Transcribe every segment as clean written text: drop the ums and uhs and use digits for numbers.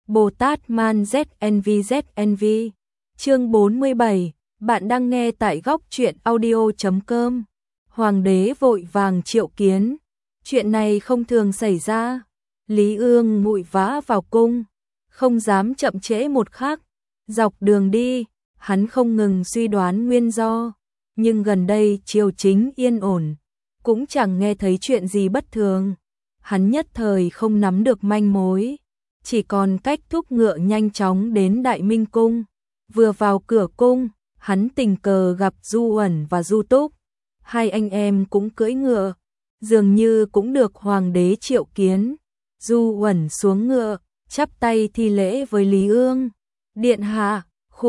Bồ Tát Man ZNV. Chương 47, bạn đang nghe tại góc truyện audio.com. Hoàng đế vội vàng triệu kiến. Chuyện này không thường xảy ra. Lý Ương vội vã vào cung, không dám chậm trễ một khắc. Dọc đường đi, hắn không ngừng suy đoán nguyên do, nhưng gần đây triều chính yên ổn, cũng chẳng nghe thấy chuyện gì bất thường. Hắn nhất thời không nắm được manh mối, chỉ còn cách thúc ngựa nhanh chóng đến Đại Minh cung. Vừa vào cửa cung, hắn tình cờ gặp Du Uẩn và Du Túc. Hai anh em cũng cưỡi ngựa, dường như cũng được hoàng đế triệu kiến. Du Uẩn xuống ngựa, chắp tay thi lễ với Lý Ương. Điện hạ,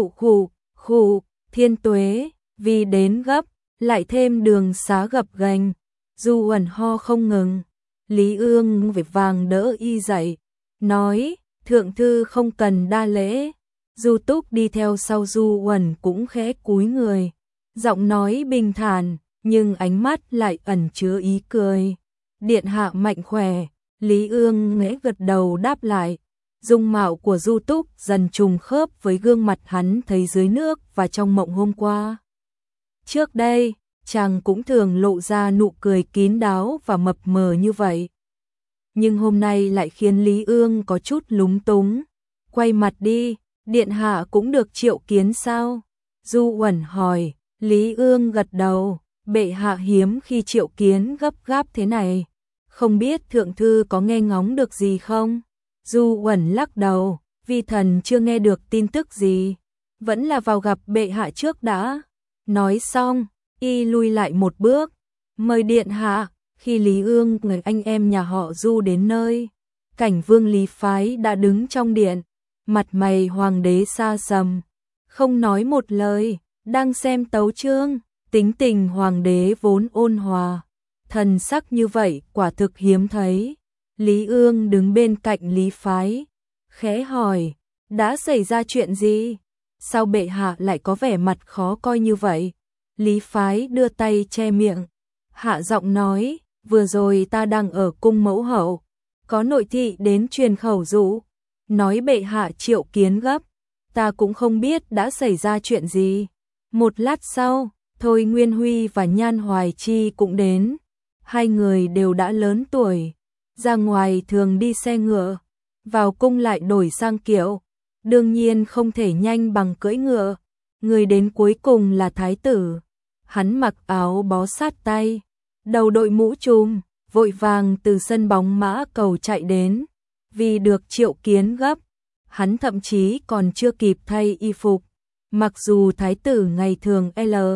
khụ, thiên tuế, vì đến gấp, lại thêm đường xá gập ghềnh. Du Uẩn ho không ngừng. Lý Ương vội vàng đỡ y dậy, nói, thượng thư không cần đa lễ. Du Túc đi theo sau Du Uẩn cũng khẽ cúi người, giọng nói bình thản, nhưng ánh mắt lại ẩn chứa ý cười. Điện hạ mạnh khỏe. Lý Ương khẽ gật đầu đáp lại. Dung mạo của Du Túc dần trùng khớp với gương mặt hắn thấy dưới nước và trong mộng hôm qua. Trước đây, chàng cũng thường lộ ra nụ cười kín đáo và mập mờ như vậy, nhưng hôm nay lại khiến Lý Ương có chút lúng túng. Quay mặt đi, điện hạ cũng được triệu kiến sao? Du Uẩn hỏi. Lý Ương gật đầu, bệ hạ hiếm khi triệu kiến gấp gáp thế này, không biết thượng thư có nghe ngóng được gì không? Du Uẩn lắc đầu, vi thần chưa nghe được tin tức gì, vẫn là vào gặp bệ hạ trước đã. Nói xong, y lui lại một bước, mời điện hạ. Khi Lý Ương người anh em nhà họ Du đến nơi, Cảnh Vương Lý Phái đã đứng trong điện, mặt mày hoàng đế xa sầm, không nói một lời, đang xem tấu chương. Tính tình hoàng đế vốn ôn hòa, thần sắc như vậy quả thực hiếm thấy. Lý Ương đứng bên cạnh Lý Phái, khẽ hỏi, đã xảy ra chuyện gì? Sao bệ hạ lại có vẻ mặt khó coi như vậy? Lý Phái đưa tay che miệng, hạ giọng nói, vừa rồi ta đang ở cung mẫu hậu, có nội thị đến truyền khẩu dụ, nói bệ hạ triệu kiến gấp, ta cũng không biết đã xảy ra chuyện gì. Một lát sau, Thôi Nguyên Huy và Nhan Hoài Chi cũng đến. Hai người đều đã lớn tuổi, ra ngoài thường đi xe ngựa, vào cung lại đổi sang kiệu, đương nhiên không thể nhanh bằng cưỡi ngựa. Người đến cuối cùng là thái tử. Hắn mặc áo bó sát tay, đầu đội mũ trùm, vội vàng từ sân bóng mã cầu chạy đến. Vì được triệu kiến gấp, hắn thậm chí còn chưa kịp thay y phục. Mặc dù thái tử ngày thường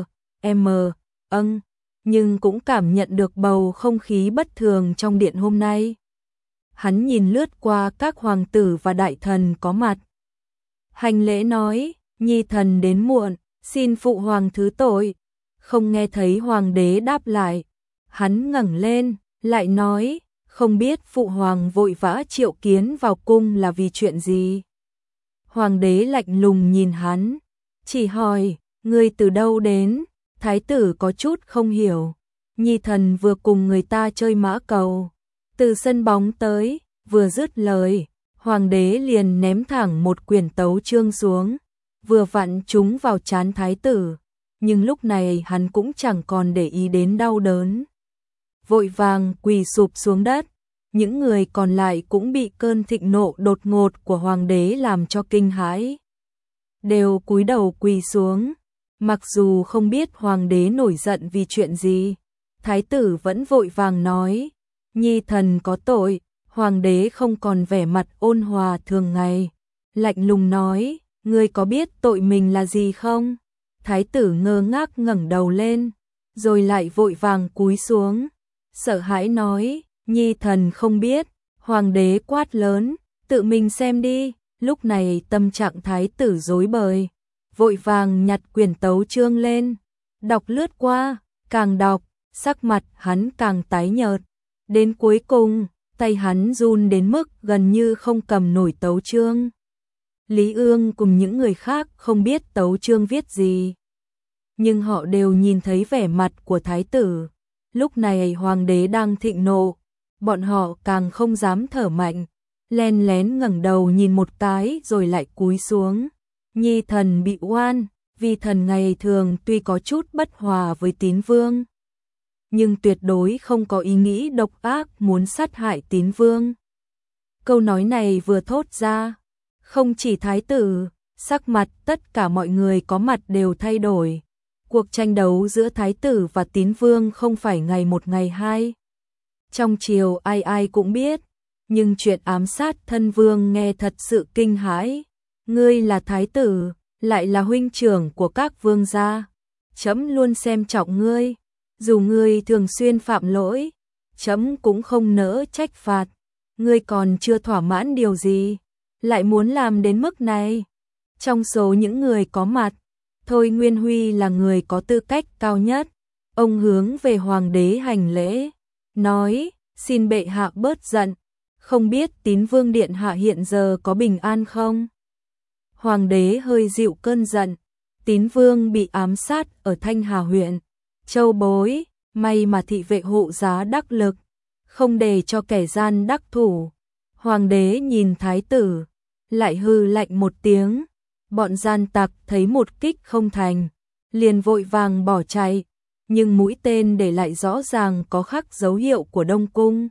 nhưng cũng cảm nhận được bầu không khí bất thường trong điện hôm nay. Hắn nhìn lướt qua các hoàng tử và đại thần có mặt, hành lễ nói, nhi thần đến muộn, xin phụ hoàng thứ tội. Không nghe thấy hoàng đế đáp lại, hắn ngẩng lên, lại nói, không biết phụ hoàng vội vã triệu kiến vào cung là vì chuyện gì. Hoàng đế lạnh lùng nhìn hắn, chỉ hỏi, ngươi từ đâu đến? Thái tử có chút không hiểu, nhi thần vừa cùng người ta chơi mã cầu, từ sân bóng tới. Vừa dứt lời, hoàng đế liền ném thẳng một quyển tấu chương xuống, vừa vặn trúng vào trán thái tử. Nhưng lúc này hắn cũng chẳng còn để ý đến đau đớn, vội vàng quỳ sụp xuống đất. Những người còn lại cũng bị cơn thịnh nộ đột ngột của hoàng đế làm cho kinh hãi, đều cúi đầu quỳ xuống. Mặc dù không biết hoàng đế nổi giận vì chuyện gì, thái tử vẫn vội vàng nói, nhi thần có tội. Hoàng đế không còn vẻ mặt ôn hòa thường ngày, lạnh lùng nói, ngươi có biết tội mình là gì không? Thái tử ngơ ngác ngẩng đầu lên, rồi lại vội vàng cúi xuống, sợ hãi nói, nhi thần không biết. Hoàng đế quát lớn, tự mình xem đi. Lúc này tâm trạng thái tử rối bời, vội vàng nhặt quyển tấu chương lên, đọc lướt qua, càng đọc, sắc mặt hắn càng tái nhợt. Đến cuối cùng, tay hắn run đến mức gần như không cầm nổi tấu chương. Lý Ương cùng những người khác không biết tấu chương viết gì, nhưng họ đều nhìn thấy vẻ mặt của thái tử. Lúc này hoàng đế đang thịnh nộ, bọn họ càng không dám thở mạnh, len lén ngẩng đầu nhìn một cái rồi lại cúi xuống. Nhi thần bị oan, vì thần ngày thường tuy có chút bất hòa với Tín Vương, nhưng tuyệt đối không có ý nghĩ độc ác muốn sát hại Tín Vương. Câu nói này vừa thốt ra, không chỉ thái tử, sắc mặt tất cả mọi người có mặt đều thay đổi. Cuộc tranh đấu giữa thái tử và Tín Vương không phải ngày một ngày hai. Trong triều ai ai cũng biết, nhưng chuyện ám sát thân vương nghe thật sự kinh hãi. Ngươi là thái tử, lại là huynh trưởng của các vương gia. Trẫm luôn xem trọng ngươi, dù ngươi thường xuyên phạm lỗi, trẫm cũng không nỡ trách phạt. Ngươi còn chưa thỏa mãn điều gì, lại muốn làm đến mức này. Trong số những người có mặt, Thôi Nguyên Huy là người có tư cách cao nhất. Ông hướng về hoàng đế hành lễ, nói, xin bệ hạ bớt giận, không biết Tín Vương điện hạ hiện giờ có bình an không? Hoàng đế hơi dịu cơn giận, Tín Vương bị ám sát ở Thanh Hà huyện, Châu Bối, may mà thị vệ hộ giá đắc lực, không để cho kẻ gian đắc thủ. Hoàng đế nhìn thái tử, lại hừ lạnh một tiếng, bọn gian tặc thấy một kích không thành, liền vội vàng bỏ chạy, nhưng mũi tên để lại rõ ràng có khắc dấu hiệu của Đông Cung.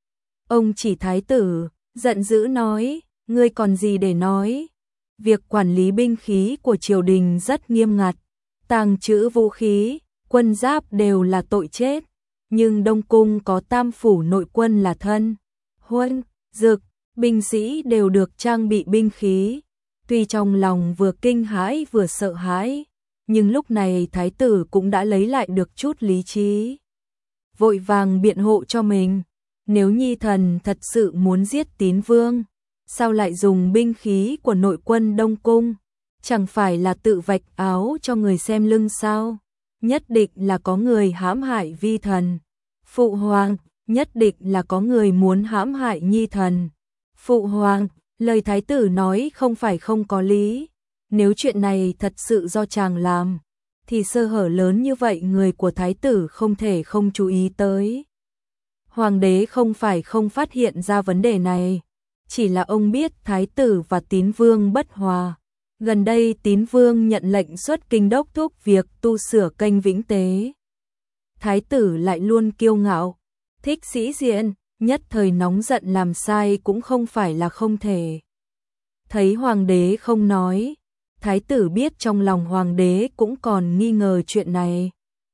Ông chỉ thái tử, giận dữ nói, ngươi còn gì để nói? Việc quản lý binh khí của triều đình rất nghiêm ngặt, tàng trữ vũ khí, quân giáp đều là tội chết, nhưng Đông Cung có tam phủ nội quân là thân, huân, dực, binh sĩ đều được trang bị binh khí. Tuy trong lòng vừa kinh hãi vừa sợ hãi, nhưng lúc này thái tử cũng đã lấy lại được chút lý trí. Vội vàng biện hộ cho mình, nếu Nhi thần thật sự muốn giết Tín Vương, sao lại dùng binh khí của nội quân Đông Cung? Chẳng phải là tự vạch áo cho người xem lưng sao? Nhất định là có người hãm hại vi thần. Phụ hoàng, nhất định là có người muốn hãm hại Nhi thần. Phụ hoàng, lời thái tử nói không phải không có lý. Nếu chuyện này thật sự do chàng làm, thì sơ hở lớn như vậy người của thái tử không thể không chú ý tới. Hoàng đế không phải không phát hiện ra vấn đề này, chỉ là ông biết thái tử và Tín Vương bất hòa. Gần đây Tín Vương nhận lệnh xuất kinh đốc thúc việc tu sửa kênh Vĩnh Tế. Thái tử lại luôn kiêu ngạo, thích sĩ diện, nhất thời nóng giận làm sai cũng không phải là không thể. Thấy hoàng đế không nói, thái tử biết trong lòng hoàng đế cũng còn nghi ngờ chuyện này.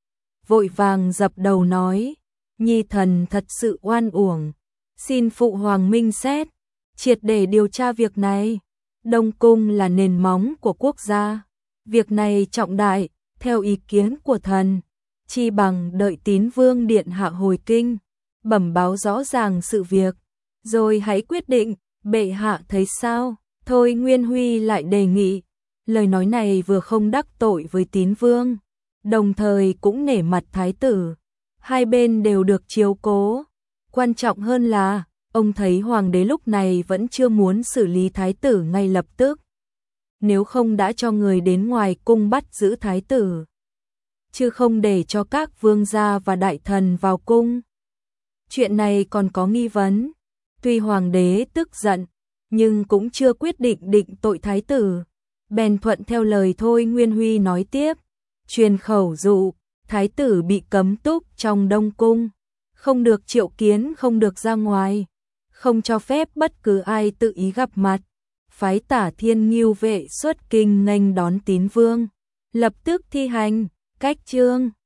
Vội vàng dập đầu nói, Nhi thần thật sự oan uổng, xin phụ hoàng minh xét, triệt để điều tra việc này. Đông Cung là nền móng của quốc gia, việc này trọng đại, theo ý kiến của thần, chi bằng đợi Tín Vương điện hạ hồi kinh, bẩm báo rõ ràng sự việc, rồi hãy quyết định. Bệ hạ thấy sao? Thôi Nguyên Huy lại đề nghị. Lời nói này vừa không đắc tội với Tín Vương, đồng thời cũng nể mặt thái tử, hai bên đều được chiếu cố. Quan trọng hơn là ông thấy hoàng đế lúc này vẫn chưa muốn xử lý thái tử ngay lập tức, nếu không đã cho người đến ngoài cung bắt giữ thái tử, chứ không để cho các vương gia và đại thần vào cung. Chuyện này còn có nghi vấn, tuy hoàng đế tức giận, nhưng cũng chưa quyết định định tội thái tử, bèn thuận theo lời Thôi Nguyên Huy nói tiếp, truyền khẩu dụ, thái tử bị cấm túc trong Đông Cung, không được triệu kiến, không được ra ngoài, không cho phép bất cứ ai tự ý gặp mặt, phái Tả Thiên Ngưu vệ xuất kinh nghênh đón Tín Vương, lập tức thi hành, cách chương.